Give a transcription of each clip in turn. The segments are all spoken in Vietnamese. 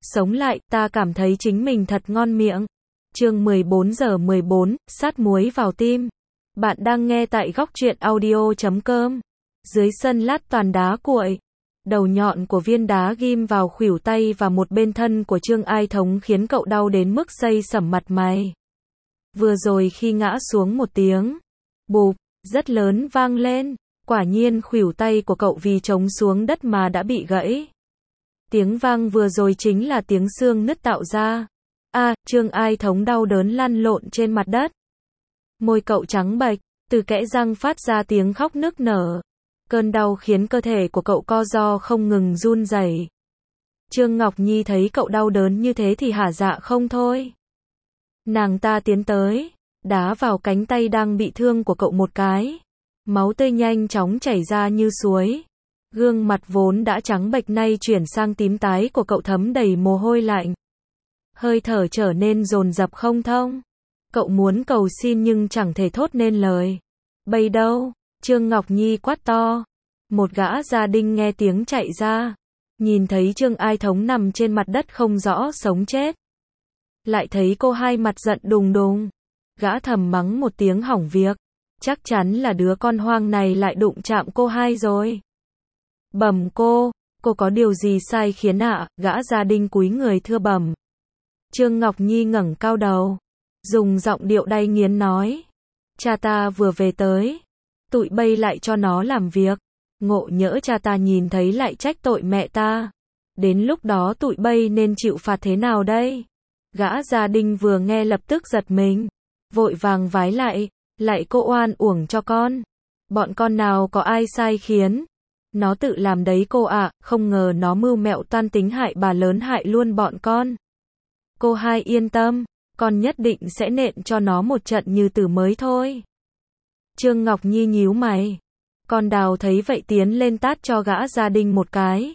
sống lại, ta cảm thấy chính mình thật ngon miệng. Chương 14 giờ 14, sát muối vào tim. Bạn đang nghe tại góc truyện audio.com. Dưới sân lát toàn đá cuội. Đầu nhọn của viên đá ghim vào khuỷu tay và một bên thân của Trương Ai Thống khiến cậu đau đến mức xây sẩm mặt mày. Vừa rồi khi ngã xuống một tiếng bụp rất lớn vang lên, quả nhiên khuỷu tay của cậu vì trống xuống đất mà đã bị gãy. Tiếng vang vừa rồi chính là tiếng xương nứt tạo ra. Trương Ai Thống đau đớn lăn lộn trên mặt đất. Môi cậu trắng bệch, từ kẽ răng phát ra tiếng khóc nức nở. Cơn đau khiến cơ thể của cậu co ro không ngừng run rẩy. Trương Ngọc Nhi thấy cậu đau đớn như thế thì hả dạ không thôi. Nàng ta tiến tới, đá vào cánh tay đang bị thương của cậu một cái. Máu tươi nhanh chóng chảy ra như suối. Gương mặt vốn đã trắng bệch nay chuyển sang tím tái của cậu thấm đầy mồ hôi lạnh. Hơi thở trở nên dồn dập không thông. Cậu muốn cầu xin nhưng chẳng thể thốt nên lời. Bây đâu? Trương Ngọc Nhi quát to. Một gã gia đình nghe tiếng chạy ra. Nhìn thấy Trương Ai Thống nằm trên mặt đất không rõ sống chết. Lại thấy cô hai mặt giận đùng đùng. Gã thầm mắng một tiếng hỏng việc. Chắc chắn là đứa con hoang này lại đụng chạm cô hai rồi. Bẩm cô có điều gì sai khiến ạ? Gã gia đình cúi người thưa bẩm. Trương Ngọc Nhi ngẩng cao đầu, dùng giọng điệu đay nghiến nói. Cha ta vừa về tới, tụi bây lại cho nó làm việc. Ngộ nhỡ cha ta nhìn thấy lại trách tội mẹ ta. Đến lúc đó tụi bây nên chịu phạt thế nào đây? Gã gia đình vừa nghe lập tức giật mình, vội vàng vái lại cô oan uổng cho con. Bọn con nào có ai sai khiến? Nó tự làm đấy cô ạ, không ngờ nó mưu mẹo toan tính hại bà lớn hại luôn bọn con. Cô hai yên tâm, con nhất định sẽ nện cho nó một trận như tử mới thôi. Trương Ngọc Nhi nhíu mày. Con Đào thấy vậy tiến lên tát cho gã gia đình một cái.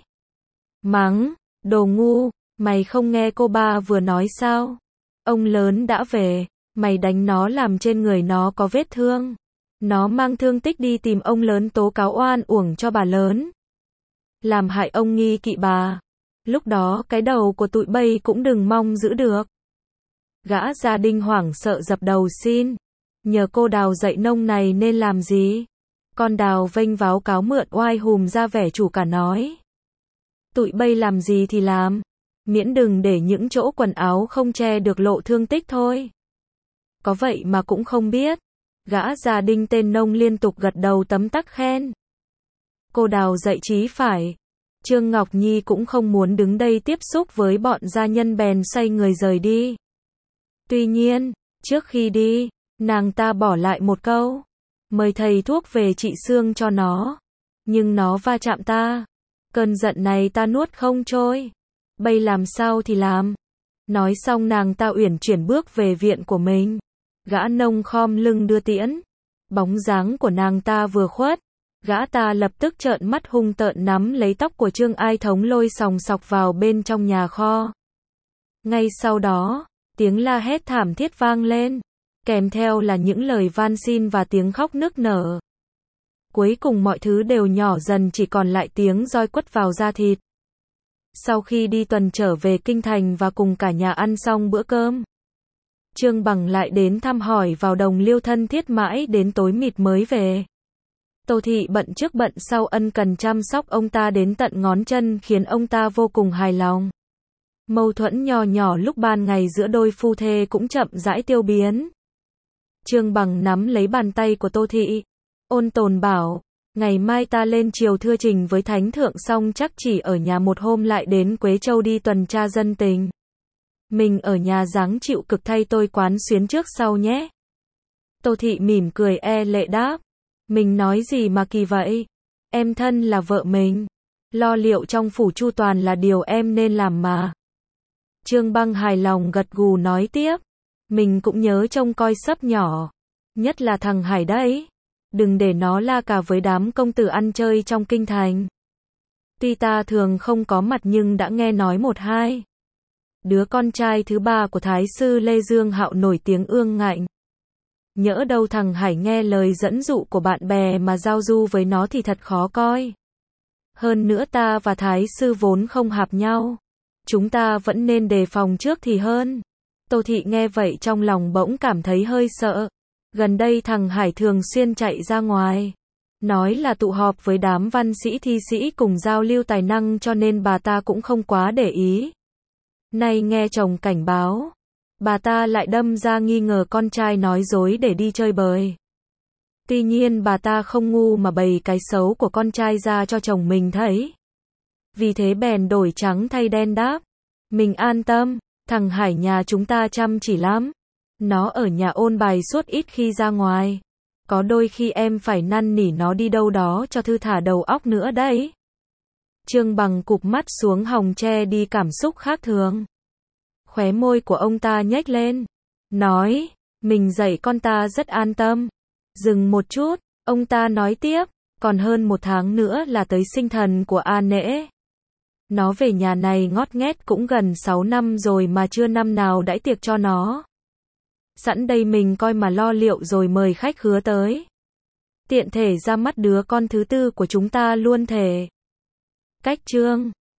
Mắng, đồ ngu, mày không nghe cô ba vừa nói sao? Ông lớn đã về, mày đánh nó làm trên người nó có vết thương. Nó mang thương tích đi tìm ông lớn tố cáo oan uổng cho bà lớn. Làm hại ông nghi kỵ bà. Lúc đó cái đầu của tụi bây cũng đừng mong giữ được. Gã gia đình hoảng sợ dập đầu xin. Nhờ cô Đào dạy nông này nên làm gì? Con Đào vênh váo cáo mượn oai hùm ra vẻ chủ cả nói. Tụi bây làm gì thì làm. Miễn đừng để những chỗ quần áo không che được lộ thương tích thôi. Có vậy mà cũng không biết. Gã gia đình tên nông liên tục gật đầu tấm tắc khen. Cô Đào dạy chí phải. Trương Ngọc Nhi cũng không muốn đứng đây tiếp xúc với bọn gia nhân bèn xoay người rời đi. Tuy nhiên, trước khi đi, nàng ta bỏ lại một câu. Mời thầy thuốc về trị xương cho nó. Nhưng nó va chạm ta. Cơn giận này ta nuốt không trôi. Bây làm sao thì làm. Nói xong nàng ta uyển chuyển bước về viện của mình. Gã nông khom lưng đưa tiễn. Bóng dáng của nàng ta vừa khuất. Gã ta lập tức trợn mắt hung tợn nắm lấy tóc của Trương Ai Thống lôi sòng sọc vào bên trong nhà kho. Ngay sau đó, tiếng la hét thảm thiết vang lên. Kèm theo là những lời van xin và tiếng khóc nức nở. Cuối cùng mọi thứ đều nhỏ dần chỉ còn lại tiếng roi quất vào da thịt. Sau khi đi tuần trở về kinh thành và cùng cả nhà ăn xong bữa cơm, Trương Bằng lại đến thăm hỏi vào Đồng Liêu thân thiết mãi đến tối mịt mới về. Tô Thị bận trước bận sau ân cần chăm sóc ông ta đến tận ngón chân khiến ông ta vô cùng hài lòng. Mâu thuẫn nhỏ nhỏ lúc ban ngày giữa đôi phu thê cũng chậm rãi tiêu biến. Trương Bằng nắm lấy bàn tay của Tô Thị, ôn tồn bảo, ngày mai ta lên triều thưa trình với Thánh Thượng xong chắc chỉ ở nhà một hôm lại đến Quế Châu đi tuần tra dân tình. Mình ở nhà ráng chịu cực thay tôi quán xuyến trước sau nhé. Tô Thị mỉm cười lệ đáp. Mình nói gì mà kỳ vậy? Em thân là vợ mình. Lo liệu trong phủ chu toàn là điều em nên làm mà. Trương Băng hài lòng gật gù nói tiếp. Mình cũng nhớ trông coi sấp nhỏ. Nhất là thằng Hải đấy. Đừng để nó la cà với đám công tử ăn chơi trong kinh thành. Tuy ta thường không có mặt nhưng đã nghe nói một hai. Đứa con trai thứ ba của Thái sư Lê Dương Hạo nổi tiếng ương ngạnh. Nhỡ đâu thằng Hải nghe lời dẫn dụ của bạn bè mà giao du với nó thì thật khó coi. Hơn nữa ta và Thái sư vốn không hợp nhau. Chúng ta vẫn nên đề phòng trước thì hơn. Tô Thị nghe vậy trong lòng bỗng cảm thấy hơi sợ. Gần đây thằng Hải thường xuyên chạy ra ngoài. Nói là tụ họp với đám văn sĩ thi sĩ cùng giao lưu tài năng cho nên bà ta cũng không quá để ý. Nay nghe chồng cảnh báo, bà ta lại đâm ra nghi ngờ con trai nói dối để đi chơi bời. Tuy nhiên bà ta không ngu mà bày cái xấu của con trai ra cho chồng mình thấy. Vì thế bèn đổi trắng thay đen đáp. Mình an tâm, thằng Hải nhà chúng ta chăm chỉ lắm. Nó ở nhà ôn bài suốt ít khi ra ngoài. Có đôi khi em phải năn nỉ nó đi đâu đó cho thư thả đầu óc nữa đấy. Trương Bằng cụp mắt xuống hòng che đi cảm xúc khác thường. Khóe môi của ông ta nhếch lên. Nói, mình dạy con ta rất an tâm. Dừng một chút, ông ta nói tiếp, còn hơn 1 tháng nữa là tới sinh thần của A Nễ. Nó về nhà này ngót nghét cũng gần 6 năm rồi mà chưa năm nào đãi tiệc cho nó. Sẵn đây mình coi mà lo liệu rồi mời khách hứa tới. Tiện thể ra mắt đứa con thứ tư của chúng ta luôn thể. Cách Trương